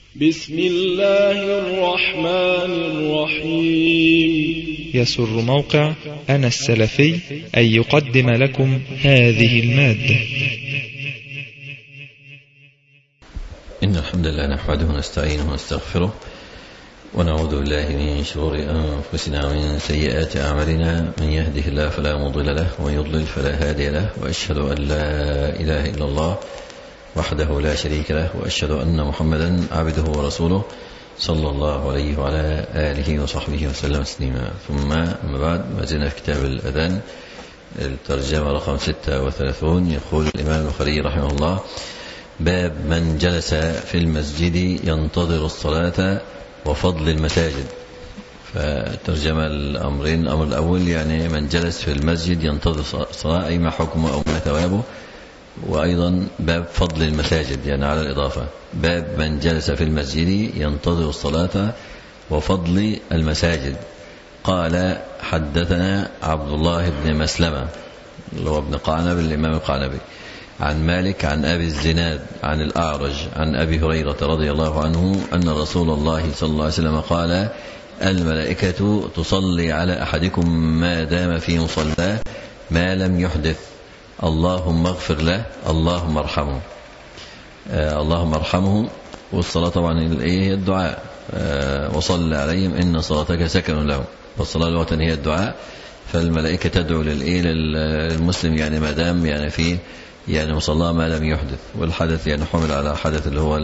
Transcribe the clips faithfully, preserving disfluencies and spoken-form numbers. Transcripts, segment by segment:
بسم الله الرحمن الرحيم. يسر موقع أنا السلفي أن يقدم لكم هذه المادة. إن الحمد لله نحمده ونستعينه ونستغفره ونعوذ بالله من شرور أنفسنا ومن سيئات أعمالنا، من يهده الله فلا مضل له ومن يضلل فلا هادي له، وأشهد أن لا إله إلا الله وحده لا شريك له، وأشهد أن محمدا عبده ورسوله صلى الله عليه وعلى آله وصحبه وسلم تسليما. ثم أما بعد، ما زلنا في كتاب الأذان الترجمة رقم ستة وثلاثون. يقول الإمام البخاري رحمه الله: باب من جلس في المسجد ينتظر الصلاة وفضل المساجد. فترجم الأمرين: الأمر الأول يعني من جلس في المسجد ينتظر الصلاة، أي ما حكمه أو ما ثوابه، وأيضا باب فضل المساجد يعني على الإضافة. باب من جلس في المسجد ينتظر الصلاة وفضل المساجد. قال: حدثنا عبد الله بن مسلمة اللي هو ابن قعنب الإمام القعنبي، عن مالك عن أبي الزناد عن الأعرج عن أبي هريرة رضي الله عنه أن رسول الله صلى الله عليه وسلم قال: الملائكة تصلي على أحدكم ما دام في مصلاه ما لم يحدث، اللهم اغفر له اللهم ارحمه. آه اللهم ارحمه. والصلاة طبعا هي الدعاء. آه وصل عليهم إن صلاتك سكن لهم. والصلاة لغة هي الدعاء، فالملائكة تدعو للمسلم يعني ما دام يعني في يعني مصلاه ما لم يحدث. والحدث يعني حمل على حدث اللي هو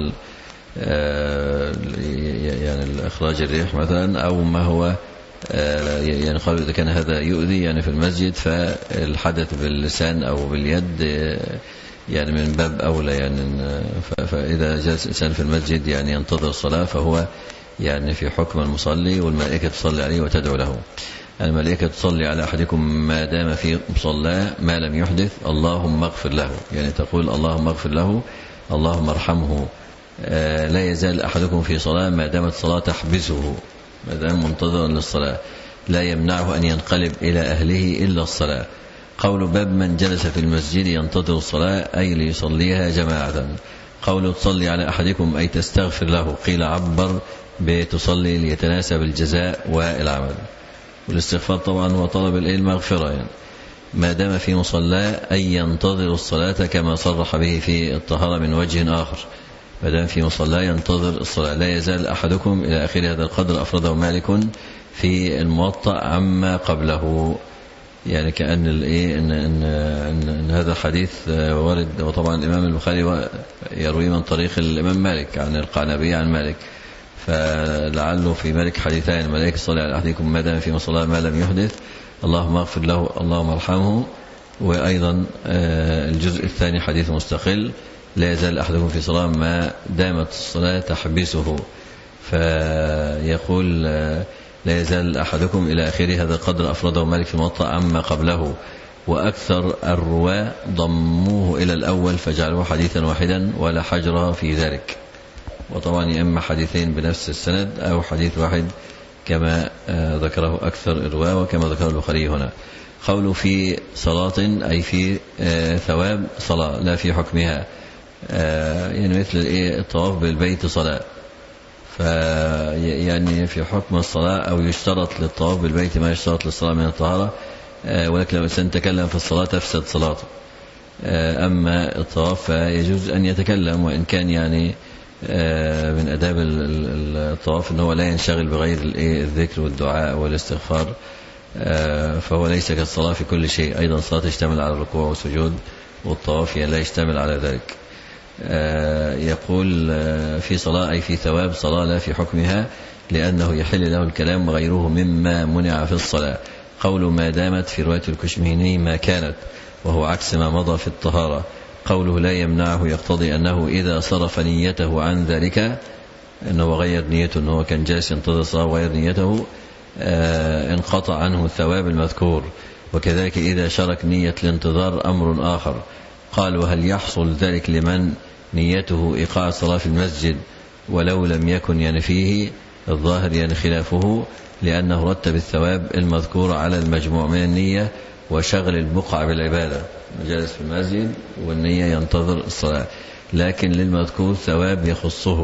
يعني إخراج الريح مثلا، أو ما هو يعني قالوا إذا كان هذا يؤذي يعني في المسجد، فالحدث باللسان أو باليد يعني من باب أولى يعني. فإذا جلس الإنسان في المسجد يعني ينتظر الصلاة فهو يعني في حكم المصلي، والملائكة تصلي عليه وتدعو له. الملائكة تصلي على أحدكم ما دام في مصلاه ما لم يحدث، اللهم اغفر له، يعني تقول اللهم اغفر له اللهم ارحمه. لا يزال أحدكم في صلاة ما دامت الصلاة تحبسه، ما دام منتظرا للصلاة، لا يمنعه أن ينقلب إلى أهله إلا الصلاة. قول باب من جلس في المسجد ينتظر الصلاة أي ليصليها جماعة. قول تصلي على أحدكم أي تستغفر له، قيل عبر بتصلي ليتناسب الجزاء والعمل. والاستغفار طبعا هو طلب المغفرة يعني. ما دام في مصلاه أي ينتظر الصلاة كما صرح به في الطهارة من وجه آخر. ما دام في مصلاه ينتظر الصلاة. لا يزال أحدكم إلى آخر هذا القدر، أفرده مالك في الموطأ عما قبله، يعني كأن الإيه إن, إن, إن, إن هذا الحديث ورد. وطبعا الإمام البخاري يروي من طريق الإمام مالك عن القعنبي عن مالك، فلعله في مالك حديثان: الملائكة صلي على أحدكم ما دام في مصلاه ما لم يحدث، اللهم اغفر له اللهم ارحمه. وأيضا الجزء الثاني حديث مستقل: لا يزال أحدكم في صلاة ما دامت الصلاة تحبسه. فيقول لا يزال أحدكم إلى آخر هذا القدر، أفرده مالك في الموطأ عما قبله. وأكثر الرواة ضموه إلى الأول فجعلوه حديثا واحدا ولا حجر في ذلك. وطبعا يا إما حديثين بنفس السند أو حديث واحد كما ذكره أكثر الرواة وكما ذكره البخاري هنا. قول في صلاة أي في ثواب صلاة لا في حكمها، يعني مثل الطواف بالبيت صلاة، فيعني في حكم الصلاة أو يشترط للطواف بالبيت ما يشترط للصلاة من الطهارة، ولكن لو الإنسان تكلم في الصلاة تفسد صلاته. أما الطواف فيجوز أن يتكلم، وإن كان يعني من أداب الطواف أنه لا ينشغل بغير الذكر والدعاء والاستغفار، فهو ليس كالصلاة في كل شيء. أيضا الصلاة تشتمل على الركوع والسجود، والطواف لا يشتمل على ذلك. يقول في صلاة أي في ثواب صلاة لا في حكمها، لأنه يحل له الكلام وغيره مما منع في الصلاة. قول ما دامت في رواية الكشمهيني ما كانت، وهو عكس ما مضى في الطهارة. قوله لا يمنعه يقتضي أنه إذا صرف نيته عن ذلك، أنه غير نيته، أنه كان جالس ينتظر الصلاة وغير نيته، آه انقطع عنه الثواب المذكور. وكذلك إذا شرك نية الانتظار أمر آخر. قال: وهل يحصل ذلك لمن نيته إيقاع الصلاة في المسجد ولو لم يكن يعني فيه؟ الظاهر يعني خلافه، لأنه رتب الثواب المذكور على المجموع من النية وشغل البقع بالعبادة. جالس في المسجد والنية ينتظر الصلاة، لكن للمذكور ثواب يخصه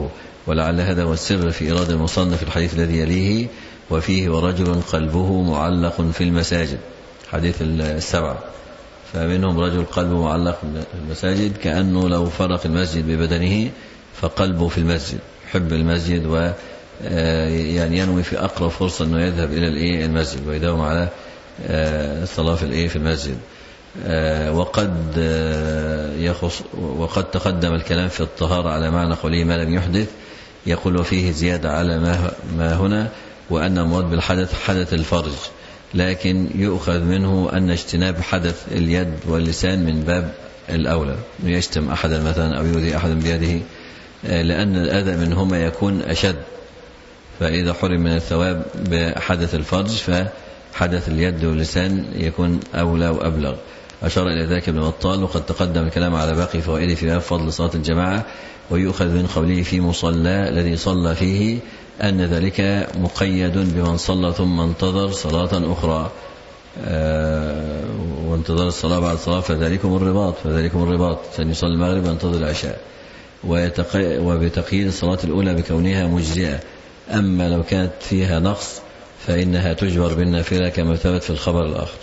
ولعل هذا هو السر في إرادة المصنف في الحديث الذي يليه وفيه ورجل قلبه معلق في المساجد، حديث السبعة. فمنهم رجل قلبه معلق في المساجد كأنه لو فرق المسجد ببدنه فقلبه في المسجد، يحب المسجد و يعني ينوي في أقرب فرصة أنه يذهب إلى المسجد ويداوم على الصلاة في في المسجد. وقد يخص وقد تقدم الكلام في الطهارة على معنى قوله ما لم يحدث، يقول فيه زيادة على ما هنا، وأن المراد بالحدث حدث الفرج، لكن يؤخذ منه أن اجتناب حدث اليد واللسان من باب الأولى، يشتم أحدا مثلا أو يؤذي أحدا بيده، لأن الأذى منهما يكون أشد، فإذا حرم من الثواب بحدث الفرج فحدث اليد واللسان يكون أولى وأبلغ. أشار إلى ذلك ابن بطال. وقد تقدم الكلام على باقي فوائده في باب فضل صلاة الجماعة، ويؤخذ من قوله في مصلى الذي صلى فيه أن ذلك مقيد بمن صلى ثم انتظر صلاة أخرى، آه وانتظر الصلاة بعد الصلاة فذلكم الرباط فذلكم الرباط سنصلي المغرب وانتظر العشاء، وبتقييد الصلاة الأولى بكونها مجزئة. أما لو كانت فيها نقص فإنها تجبر بالنافلة كما ثبت في الخبر الآخر.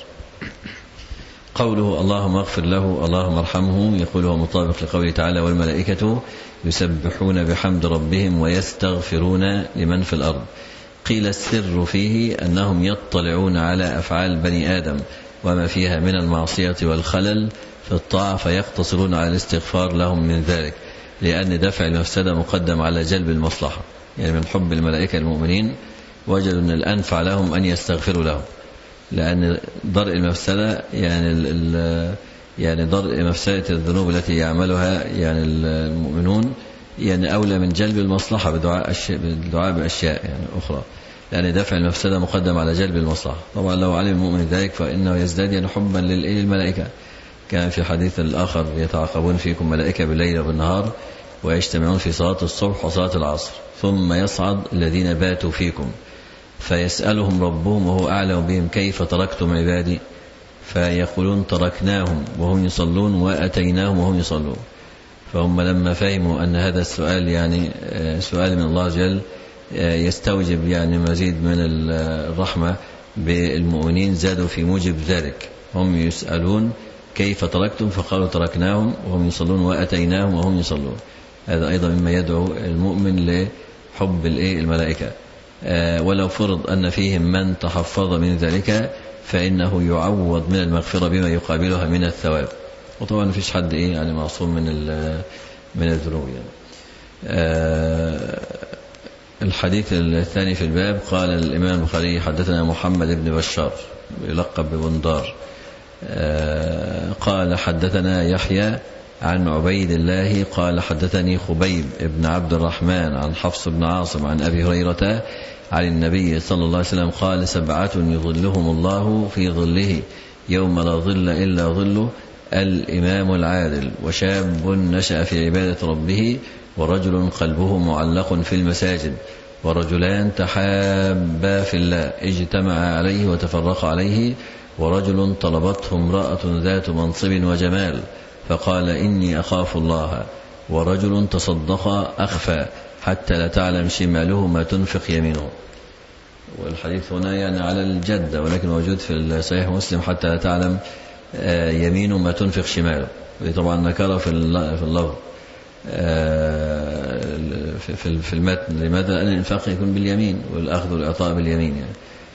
قوله اللهم اغفر له اللهم ارحمه، يقول هو مطابق لقوله تعالى والملائكة يسبحون بحمد ربهم ويستغفرون لمن في الأرض. قيل السر فيه أنهم يطلعون على أفعال بني آدم وما فيها من المعصية والخلل في الطاعة فيقتصرون على الاستغفار لهم من ذلك، لأن دفع المفسدة مقدم على جلب المصلحة. يعني من حب الملائكة المؤمنين وجدوا أن الأنفع لهم أن يستغفروا لهم، لأن درء المفسدة يعني ال يعني درء مفسدة الذنوب التي يعملها يعني المؤمنون يعني أولى من جلب المصلحة بدعاء بالدعاء بأشياء يعني أخرى، لأن دفع المفسدة مقدم على جلب المصلحة. طبعا لو علم المؤمن ذلك فإنه يزداد يعني حبا للملائكة. كان في حديث الآخر يتعاقبون فيكم ملائكة بالليل وبالنهار ويجتمعون في صلاة الصبح وصلاة العصر، ثم يصعد الذين باتوا فيكم فيسألهم ربهم وهو أعلم بهم كيف تركتم عبادي، فيقولون تركناهم وهم يصلون وأتيناهم وهم يصلون. فهم لما فهموا أن هذا السؤال يعني سؤال من الله جل يستوجب يعني مزيد من الرحمة بالمؤمنين زادوا في موجب ذلك. هم يسألون كيف تركتم فقالوا تركناهم وهم يصلون وأتيناهم وهم يصلون. هذا أيضا مما يدعو المؤمن لحب الملائكة. ولو فرض أن فيهم من تحفظ من ذلك فإنه يعوض من المغفرة بما يقابلها من الثواب. وطبعا ما فيش حد إيه يعني معصوم من من الذنوب يعني. الحديث الثاني في الباب قال الإمام البخاري حدثنا محمد بن بشار يلقب ببندار قال حدثنا يحيى عن عبيد الله قال حدثني خبيب بن عبد الرحمن عن حفص بن عاصم عن أبي هريرة عن النبي صلى الله عليه وسلم قال سبعة يظلهم الله في ظله يوم لا ظل إلا ظله الإمام العادل وشاب نشأ في عبادة ربه ورجل قلبه معلق في المساجد ورجلان تحابا في الله اجتمعا عليه وتفرقا عليه ورجل طلبته امرأة ذات منصب وجمال فقال إني أخاف الله ورجل تصدق أخفى حتى لا تعلم شماله ما تنفق يمينه. والحديث هنا يعني على الجدة ولكن موجود في صحيح مسلم حتى لا تعلم يمينه ما تنفق شماله، ودي طبعا نكرة في اللفظ في المتن. لماذا؟ لأن الإنفاق يكون باليمين والأخذ والإعطاء باليمين يعني.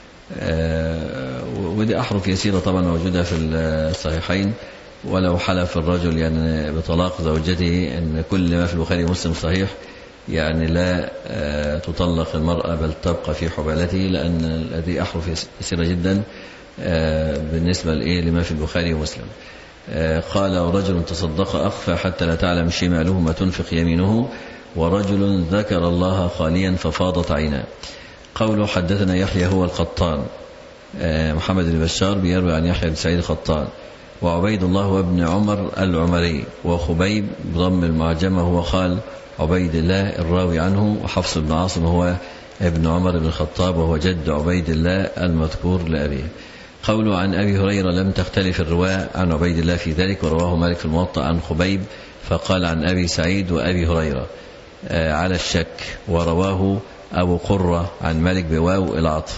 ودي أحرف يسيرة طبعا موجودة في الصحيحين. ولو حلف الرجل يعني بطلاق زوجته أن كل ما في البخاري ومسلم صحيح يعني لا تطلق المرأة بل تبقى في حبالته، لأن هذه أحرف يسيرة جدا بالنسبة لما في البخاري ومسلم. قال ورجل تصدق أخفى حتى لا تعلم شماله ما تنفق يمينه ورجل ذكر الله خاليا ففاضت عيناه. قوله حدثنا يحيى هو القطان، محمد بن بشار بيروي عن يحيى بن سعيد القطان وعبيد الله وابن عمر العمري وخبيب بضم المعجمة هو خال عبيد الله الراوي عنه وحفص بن عاصم هو ابن عمر بن الخطاب وهو جد عبيد الله المذكور لأبيه. قوله عن أبي هريرة لم تختلف الرواة عن عبيد الله في ذلك، ورواه مالك في الموطأ عن خبيب فقال عن أبي سعيد وأبي هريرة. على الشك. ورواه أبو قرة عن مالك بواو العطف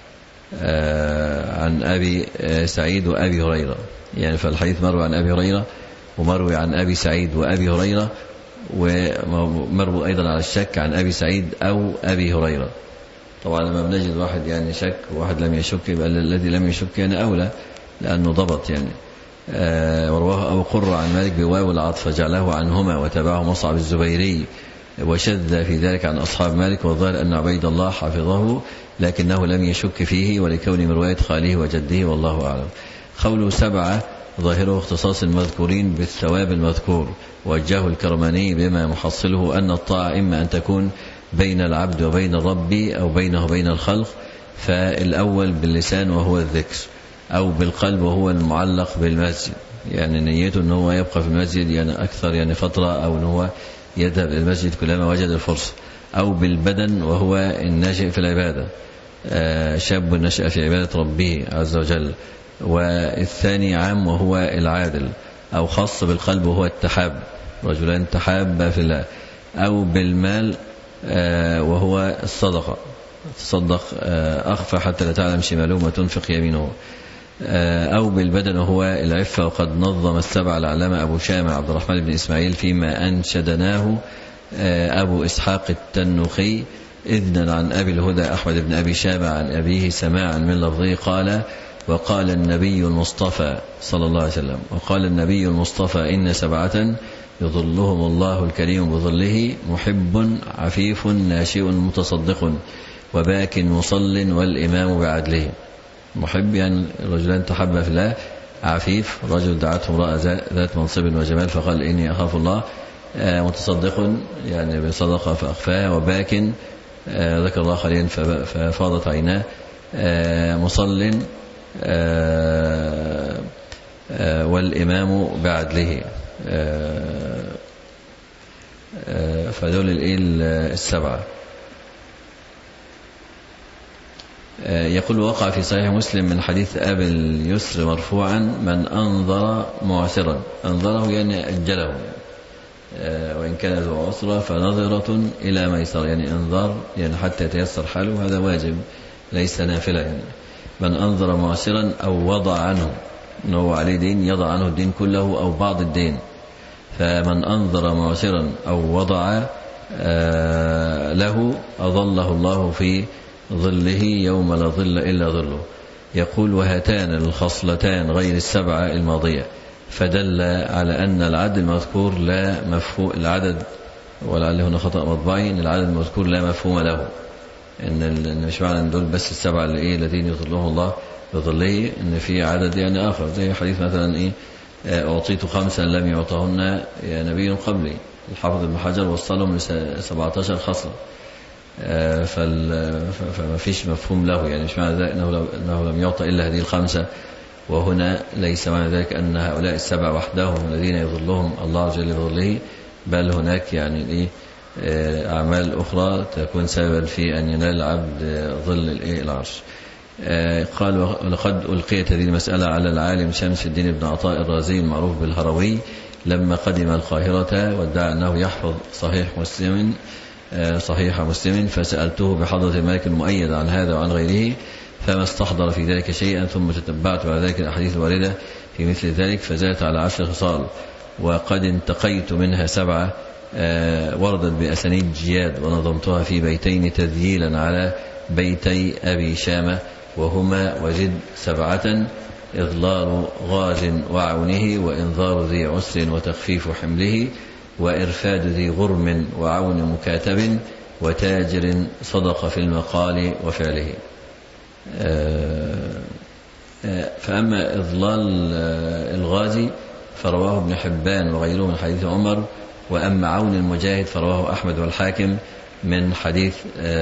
عن أبي سعيد وأبي هريرة، يعني فالحديث مروي عن أبي هريرة ومروي عن أبي سعيد وأبي هريرة، ومروي أيضا على الشك عن أبي سعيد أو أبي هريرة. طبعا لما بنجد واحد يعني شك وواحد لم يشك يبقى الذي لم يشك يعني أولى لأنه ضبط يعني. آه ورواه أبو قرة عن مالك بواو العطف فجعله عنهما وتبعه مصعب الزبيري، وشذ في ذلك عن أصحاب مالك، والظاهر أن عبيد الله حفظه لكنه لم يشك فيه ولكون من رواية خاله وجده والله أعلم. قوله سبعة ظاهره اختصاص المذكورين بالثواب المذكور، وجهه الكرماني بما محصله أن الطاعة إما أن تكون بين العبد وبين الرب أو بينه وبين الخلق، فالأول باللسان وهو الذكر، أو بالقلب وهو المعلق بالمسجد، يعني نيته أنه هو يبقى في المسجد يعني أكثر يعني فترة، أو أنه هو يذهب إلى المسجد كلما وجد الفرصة، أو بالبدن وهو الناشئ في العبادة، شاب نشأ في عبادة ربه عز وجل. والثاني عام وهو العادل، أو خاص بالقلب وهو التحاب، رجلان تحابا في الله. أو بالمال وهو الصدقة، تصدق أخفى حتى لا تعلم شماله ما تنفق يمينه. أو بالبدن وهو العفة، وقد نظم السبع العلامة أبو شامة عبد الرحمن بن إسماعيل فيما أنشدناه أبو إسحاق التنخي إذنا عن أبي الهدى أحمد بن أبي شامة عن أبيه سماعا من لفظه قال: وقال النبي المصطفى صلى الله عليه وسلم وقال النبي المصطفى إن سبعة يظلهم الله الكريم بظله: محب عفيف ناشئ متصدق وباك مصل والإمام بعدله. محب يعني رجلان تحبا في الله، عفيف رجل دعته امرأة ذات منصب وجمال فقال إني أخاف الله، متصدق يعني بصدقة فأخفاها، وباك ذكر الله خليلا ففاضت عيناه، مصل والإمام بعدله. فدول السبعة. يقول: وقع في صحيح مسلم من حديث أبي اليسر مرفوعا: من أنظر معسرا، أنظره يعني أجله، وإن كان ذو عسرة فنظرة إلى ميسر، يعني انظار يعني حتى يتيسر حاله، هذا واجب ليس نافلة يعني. من أنظر معسرا أو وضع عنه، أنه عليه دين يضع عنه الدين كله أو بعض الدين، فمن أنظر معسرا أو وضع له أظله الله في ظله يوم لا ظل إلا ظله. يقول: وهاتان الخصلتان غير السبعة الماضية، فدل على أن العدد المذكور لا مفهوم العدد، ولعل هنا خطأ مطبعي، أن العدد المذكور لا مفهوم له، إن مش معنى أن دول بس السبعة اللي إيه الذين يظلهم الله بظله، إن في عدد يعني آخر، زي حديث مثلا إيه: أعطيت خمسا لم يعطهن يا نبي قبلي. الحافظ ابن حجر وصلهم لسبعة عشر خصلة، فما فيش مفهوم له، يعني مش معنى ذلك أنه, أنه لم يعطى إلا هذه الخمسة، وهنا ليس معنى ذلك أن هؤلاء السبع وحدهم الذين يظلهم الله جل بظله، بل هناك يعني إيه أعمال أخرى تكون سببا في أن ينال العبد ظل العرش. قال: ولقد ألقيت هذه المسألة على العالم شمس الدين بن عطاء الرازي المعروف بالهروي لما قدم القاهرة، وادعى أنه يحفظ صحيح مسلم صحيح مسلم، فسألته بحضرة الملك المؤيد عن هذا وعن غيره، فما استحضر في ذلك شيئا، ثم تتبعت على ذلك الأحاديث الواردة في مثل ذلك فزادت على عشر خصال، وقد انتقيت منها سبعة وردت بأسانيد جياد، ونظمتها في بيتين تذييلا على بيتي أبي شامة، وهما: وجد سبعة: إضلال غاز وعونه، وإنظار ذي عسر وتخفيف حمله، وإرفاد ذي غرم وعون مكاتب، وتاجر صدق في المقال وفعله. فأما إضلال الغازي فرواه ابن حبان وغيره من حديث عمر، وأما عون المجاهد فرواه أحمد والحاكم من حديث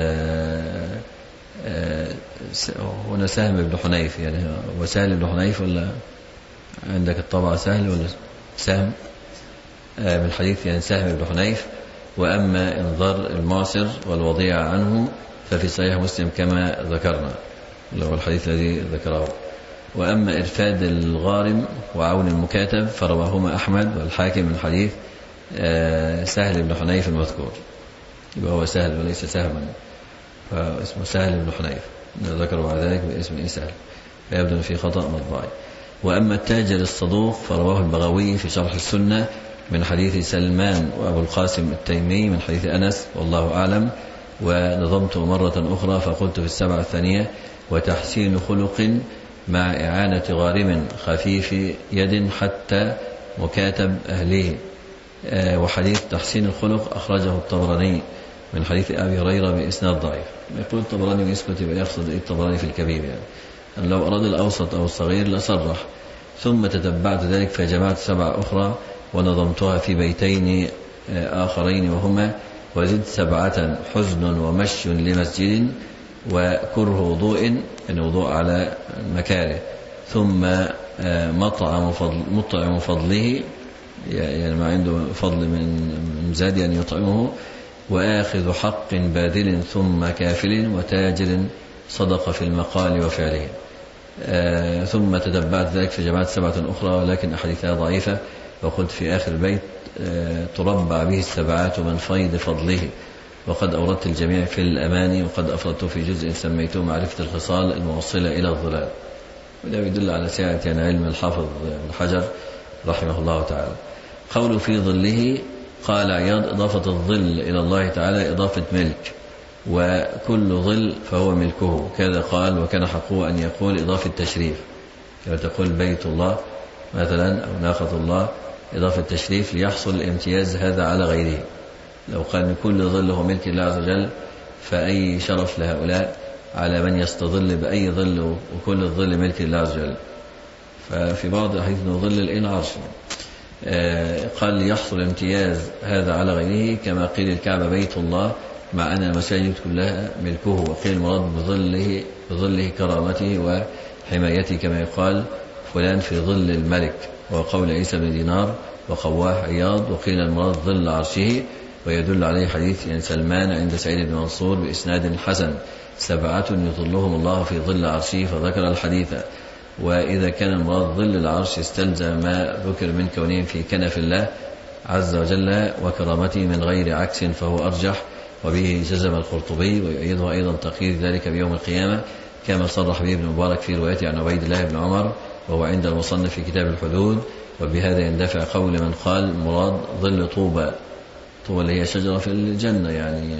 هنا سهم بن حنيف، يعني هو سهل بن حنيف ولا عندك الطبعة سهل ولا سهم؟ من حديث يعني سهم بن حنيف. وأما إنظار المعسر والوضيع عنه ففي صحيح مسلم كما ذكرنا، اللي هو الحديث الذي ذكره. وأما إرفاد الغارم وعون المكاتب فرواهما أحمد والحاكم من حديث سهل بن حنيف المذكور. يبقى هو سهل وليس سهما، فاسمه سهل بن حنيف، ذكروا بعد ذلك باسم سهل، فيبدو في خطأ مطبعي. وأما التاجر الصدوق فرواه البغوي في شرح السنة من حديث سلمان وأبو القاسم التيمي من حديث أنس والله أعلم. ونظمت مرة أخرى فقلت في السبعة الثانية: وتحسين خلق مع إعانة غارم خفيف يد حتى مكاتب أهله. وحديث تحسين الخلق أخرجه الطبراني من حديث أبي هريرة بإسناد ضعيف. يقول الطبراني ويسكت يبقى يقصد الطبراني في الكبير، يعني أن لو أراد الأوسط أو الصغير لصرح. ثم تتبعت ذلك فجمعت سبعة أخرى ونظمتها في بيتين آخرين، وهما: وزد سبعة حزن ومشي لمسجد وكره وضوء، يعني وضوء على مكاره، ثم مطعم فضل مطعم فضله، يعني ما عنده فضل من زاد يعني يطعمه، وآخذ حق باذل ثم كافل، وتاجر صدق في المقال وفعله. آه ثم تتبعت ذلك في جماعة سبعة أخرى ولكن أحاديثها ضعيفة. وقلت في آخر البيت: آه تربع به السبعات من فيض فضله. وقد أوردت الجميع في الأماني، وقد أفردت في جزء سميته معرفة الخصال الموصلة إلى الظلال. وده يدل على سعة يعني علم الحافظ ابن حجر رحمه الله تعالى. قوله في ظله، قال عياض: إضافة الظل إلى الله تعالى إضافة ملك، وكل ظل فهو ملكه. كذا قال: وكان حقه أن يقول إضافة تشريف، كما تقول بيت الله مثلا أو ناقة الله، إضافة تشريف ليحصل الامتياز هذا على غيره. لو قال كل ظل هو ملك الله عز وجل فأي شرف لهؤلاء على من يستظل بأي ظل، وكل الظل ملك الله عز وجل. ففي بعض الأحاديث ظل الإن عرش، قال ليحصل امتياز هذا على غيره، كما قيل الكعبة بيت الله مع أن المساجد كلها ملكه. وقيل المراد بظله بظله كرامته وحمايته، كما يقال فلان في ظل الملك، وقول عيسى بن دينار وقواه عياض. وقيل المراد ظل عرشه، ويدل عليه حديث يعني سلمان عند سعيد بن منصور بإسناد حسن: سبعة يظلهم الله في ظل عرشه، فذكر الحديث. وإذا كان المراد ظل العرش استلزم ما ذكر من كونهم في كنف الله عز وجل وكرامته من غير عكس، فهو أرجح. وبه جزم القرطبي، ويؤيده أيضا تقييد ذلك بيوم القيامة، كما صرح به ابن مبارك في روايته عن عبيد الله بن عمر، وهو عند المصنف في كتاب الحدود. وبهذا يندفع قول من قال مراد ظل طوبى، طوبى اللي هي شجرة في الجنة، يعني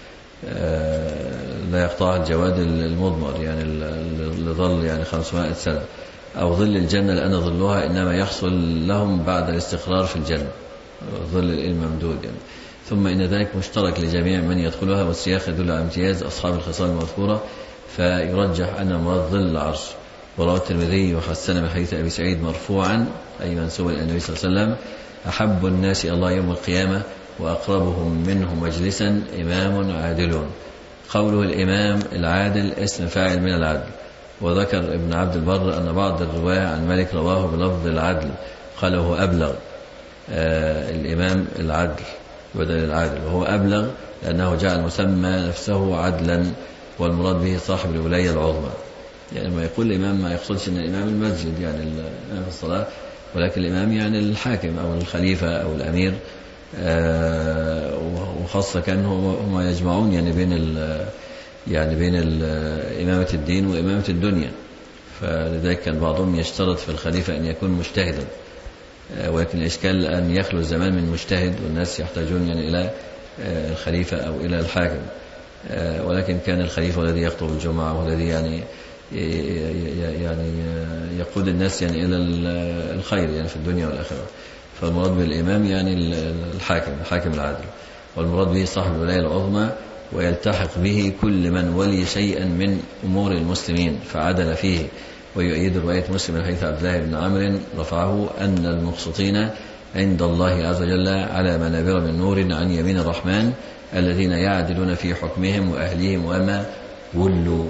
لا يقطعها الجواد المضمر، يعني اللي ظل يعني خمسمائة سنة، أو ظل الجنة لأن ظلها إنما يحصل لهم بعد الاستقرار في الجنة، ظل الممدود يعني. ثم إن ذلك مشترك لجميع من يدخلها، والسياق يدل على امتياز أصحاب الخصال المذكورة، فيرجح أن مراد ظل العرش. وروى الترمذي وحسن من حديث أبي سعيد مرفوعا أي منسوبا إلى النبي صلى الله عليه وسلم: أحب الناس إلى الله يوم القيامة وأقربهم منه مجلسا إمام عادل. قوله الإمام العادل اسم فاعل من العدل. وذكر ابن عبد البر أن بعض الرواية عن مالك رواه بلفظ العدل، قال هو أبلغ. آه الإمام العدل بدل العادل، وهو أبلغ لأنه جعل مسمى نفسه عدلا، والمراد به صاحب الولاية العظمى. يعني ما يقول الإمام ما يقصدش أن الإمام المسجد يعني الإمام في الصلاة، ولكن الإمام يعني الحاكم أو الخليفة أو الأمير. آه وخاصة كانوا هم يجمعون يعني بين ال يعني بين إمامة الدين وإمامة الدنيا، فلذلك كان بعضهم يشترط في الخليفة أن يكون مجتهدا، آه ولكن الإشكال أن يخلو الزمان من مجتهد، والناس يحتاجون يعني إلى آه الخليفة أو إلى الحاكم. آه ولكن كان الخليفة الذي يخطب الجمعة والذي يعني يعني يقود الناس يعني إلى الخير يعني في الدنيا والآخرة. فالمراد بالإمام يعني الحاكم الحاكم العادل، والمراد به صاحب الولاية العظمى، ويلتحق به كل من ولي شيئا من أمور المسلمين فعدل فيه. ويؤيد رواية مسلم من حديث عبد الله بن عمرو رفعه أن المقسطين عند الله عز وجل على منابر من نور عن يمين الرحمن، الذين يعدلون في حكمهم وأهليهم وما ولوا.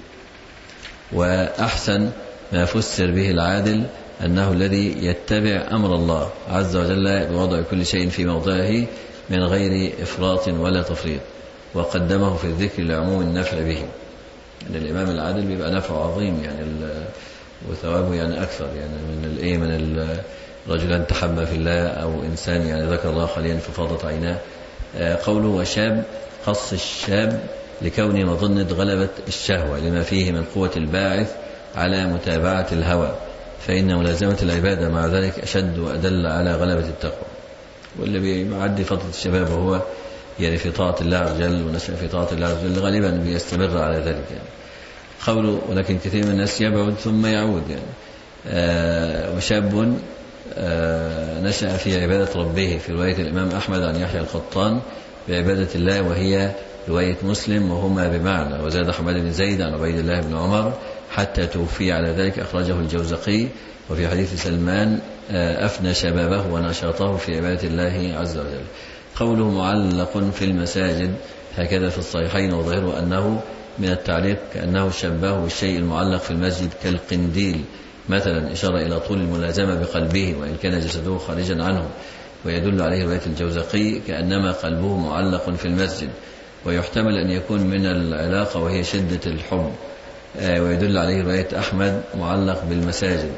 وأحسن ما فسر به العادل أنه الذي يتبع أمر الله عز وجل بوضع كل شيء في موضعه من غير إفراط ولا تفريط، وقدمه في الذكر لعموم النفع به. يعني الإمام العادل بيبقى نفع عظيم يعني وثوابه يعني أكثر يعني من الإيه من رجلا تحبى في الله أو إنسان يعني ذكر الله خاليا ففاضت عيناه. قوله وشاب خص الشاب لكونه مظنة غلبة الشهوة لما فيه من قوة الباعث على متابعة الهوى، فإن ملازمة العبادة مع ذلك أشد وأدل على غلبة التقوى. واللي بيعدي فترة الشباب وهو يعني في طاعة الله عز وجل ونشأ في طاعة الله عز وجل غالبا بيستمر على ذلك يعني. قوله ولكن كثير من الناس يبعد ثم يعود يعني. آه وشاب آه نشأ في عبادة ربه في رواية الإمام أحمد عن يحيى القطان بعبادة الله، وهي رواية مسلم وهما بمعنى. وزاد حماد بن زيد عن عبيد الله بن عمر حتى توفي على ذلك، أخرجه الجوزقي. وفي حديث سلمان آه أفنى شبابه ونشاطه في عبادة الله عز وجل. قوله معلق في المساجد هكذا في الصحيحين، وظاهره أنه من التعليق كأنه شبهه بالشيء المعلق في المسجد كالقنديل مثلا، إشارة إلى طول الملازمة بقلبه وإن كان جسده خارجا عنه. ويدل عليه رواية الجوزقي كأنما قلبه معلق في المسجد، ويحتمل أن يكون من العلاقة وهي شدة الحب. ويدل عليه رواية أحمد معلق بالمساجد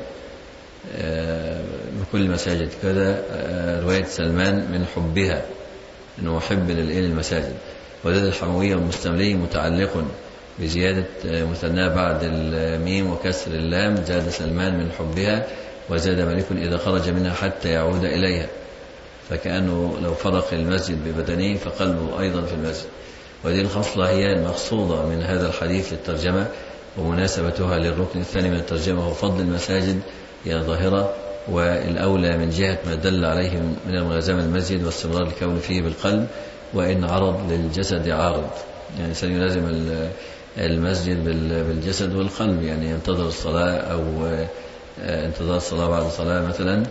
بكل مساجد كذا، رواية سلمان من حبها أنه محب للمساجد. وزاد الحموية والمستملي متعلق بزيادة مثنى بعد الميم وكسر اللام، زاد سلمان من حبها. وزاد مالك إذا خرج منها حتى يعود إليها، فكأنه لو فرق المسجد ببدنه فقلبه أيضا في المسجد. وهذه الخصلة هي المقصودة من هذا الحديث للترجمة، ومناسبتها للركن الثاني من الترجمة هو فضل المساجد هي ظاهرة، والأولى من جهة ما دل عليه من الملازمة المسجد واستمرار الكون فيه بالقلب، وإن عرض للجسد عارض يعني سيلازم المسجد بالجسد والقلب، يعني ينتظر الصلاة أو انتظار الصلاة بعد الصلاة مثلا.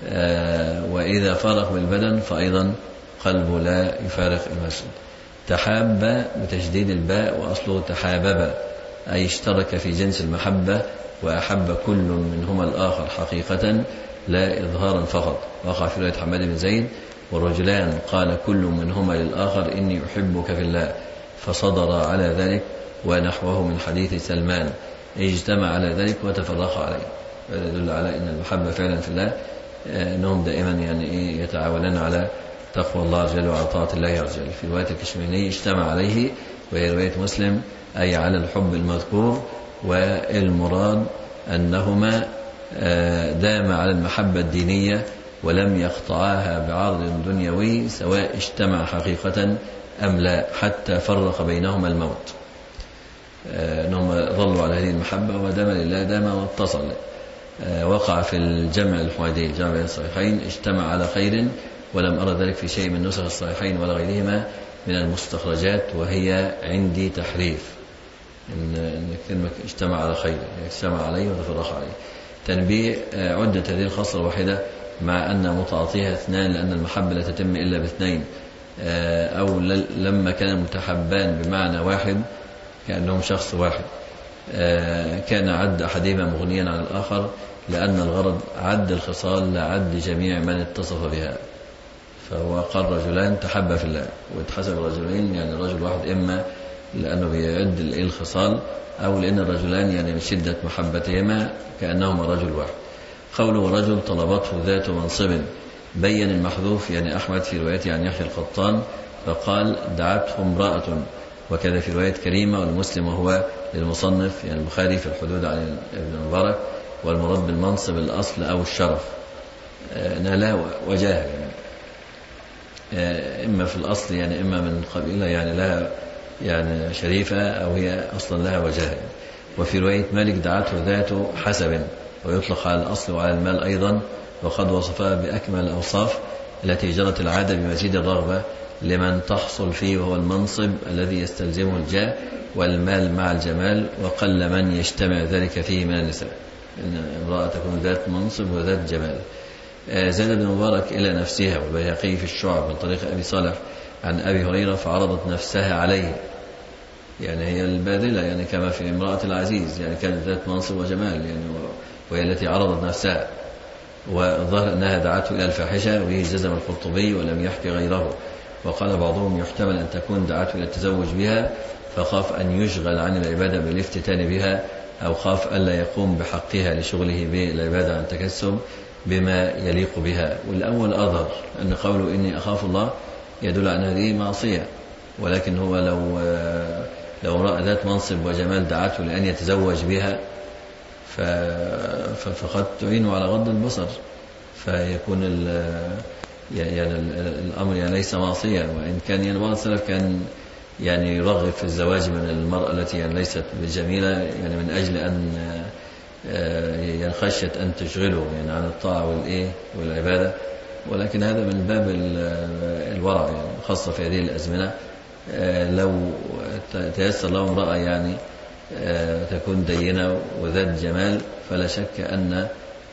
وإذا فارق بالبدن فأيضا قلبه لا يفارق المسجد. تحاب بتشديد الباء وأصله تحابب، أي اشترك في جنس المحبة وأحب كل منهما الآخر حقيقة لا إظهارا فقط. وقع في رواية حماد بن زيد والرجلان قال كل منهما للآخر إني أحبك في الله، فصدر على ذلك ونحوه من حديث سلمان اجتمع على ذلك وتفرق عليه. هذا يدل على أن المحبة فعلا في الله أنهم دائما يعني يتعاونون على تقوى الله عز وجل وعلى طاعة الله عز وجل. في رواية الكشميني اجتمع عليه، وهي رواية مسلم، أي على الحب المذكور. والمراد أنهما دام على المحبة الدينية ولم يقطعاها بعرض دنيوي سواء اجتمع حقيقة أم لا، حتى فرق بينهما الموت. أنهم ظلوا على هذه المحبة ودام لله دام واتصل. وقع في الجمع الحميدي جمع بين الصحيحين اجتمع على خير، ولم أرى ذلك في شيء من نسخ الصحيحين ولا غيرهما من المستخرجات، وهي عندي تحريف إن كلمة اجتمع على خير اجتمع عليه وتفرق عليه. تنبيه: عدت هذه الخصلة واحدة مع أن متعاطيها اثنان، لأن المحبة لا تتم إلا باثنين، أو لما كان متحبان بمعنى واحد كأنهم شخص واحد كان عد أحدهما مغنيا عن الآخر، لأن الغرض عد الخصال لا عد جميع من اتصف بها. فهو قال رجلان تحبا في الله، واتحسب رجلين يعني رجل واحد، إما لأنه بيعد الخصال أو لأن الرجلان يعني من شدة محبتهما كأنهما رجل واحد. قوله رجل طلبته ذات منصب، بين المحذوف يعني أحمد في روايته عن يحيى القطان فقال دعته امرأة، وكذا في رواية كريمة والمسلم وهو للمصنف يعني البخاري في الحدود عن ابن المبارك. والمراد بالمنصب الأصل أو الشرف، أنها لها وجاهة يعني إما في الأصل يعني إما من قبيلة يعني لها يعني شريفة، أو هي أصلا لها وجاهة. وفي رواية مالك دعته ذات حسب، ويطلق على الأصل وعلى المال أيضا، وقد وصفها بأكمل الأوصاف التي جرت العادة بمزيد الرغبة لمن تحصل فيه، وهو المنصب الذي يستلزمه الجاه والمال مع الجمال، وقل من يجتمع ذلك فيه من النساء، إن امرأة تكون ذات منصب وذات جمال. زاد بن مبارك إلى نفسها، والبيهقي في الشعب من طريق أبي صالح عن أبي هريرة فعرضت نفسها عليه، يعني هي الباذلة يعني كما في امرأة العزيز يعني كانت ذات منصب وجمال يعني، وهي التي عرضت نفسها. وظهر أنها دعته إلى الفاحشة، وهي جزم القرطبي ولم يحكي غيره. وقال بعضهم يحتمل أن تكون دعته إلى التزوج بها فخاف أن يشغل عن العبادة بالافتتان بها، أو خاف ألا يقوم بحقها لشغله بالعبادة عن تكسب بما يليق بها. والأول أظهر أن قوله إني أخاف الله يدل على هذه معصية، ولكن هو لو لو رأى ذات منصب وجمال دعته لأن يتزوج بها فقد تعين على غض البصر، فيكون يعني الأمر يعني ليس معصية. وإن كان يعني بعض السلف كان يعني يرغب في الزواج من المرأة التي يعني ليست بجميلة يعني من أجل أن يعني خشية أن تشغله يعني عن الطاعة والإيه والعبادة، ولكن هذا من باب الورع يعني خاصة في هذه الأزمنة. لو تيسر له امرأة يعني تكون دينة وذات جمال فلا شك أن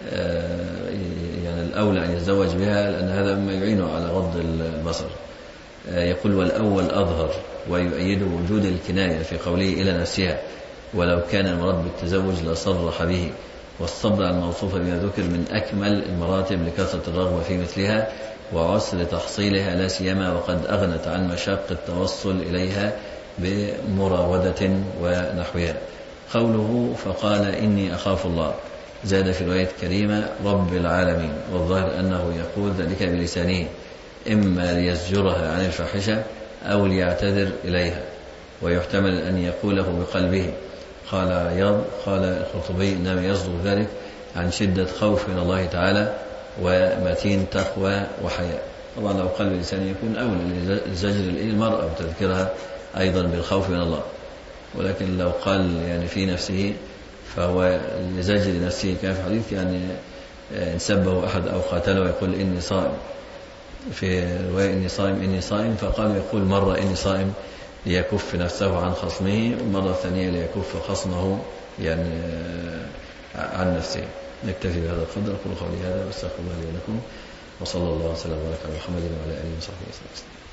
يعني الأولى أن يتزوج بها، لأن هذا مما يعينه على غض البصر. يقول والأول أظهر، ويؤيد وجود الكناية في قوله إلى نفسها، ولو كان المراد بالتزوج لصرح به. والصبر على الموصوفة بما ذكر من أكمل المراتب لكثرة الرغبة في مثلها وعسر تحصيلها، لا سيما وقد أغنت عن مشاق التوصل إليها بمراودة ونحوها. قوله فقال إني أخاف الله، زاد في رواية كريمة رب العالمين، والظاهر أنه يقول ذلك بلسانه إما ليزجرها عن الفاحشة أو ليعتذر إليها، ويحتمل أن يقوله بقلبه. قال يض قال الخطبي إنما يصدر ذلك عن شدة خوف من الله تعالى ومتين تقوى وحياء. طبعا لو قلب الإنسان يكون أولى لزجر المرأة وتذكرها أيضا بالخوف من الله، ولكن لو قال يعني في نفسه فهو لزجر نفسه. كان في حديث يعني إن سبه أحد أو قاتله يقول إني صائم، في رواية إني صائم إني صائم، فقال يقول مرة إني صائم ليكف نفسه عن خصمه، ومرة ثانية ليكف خصمه يعني عن نفسه. نكتفي بهذا القدر. أقول قولي هذا واستغفر الله لي ولكم، وصلى الله وسلم وبارك على محمد وعلى آله وصحبه وسلم.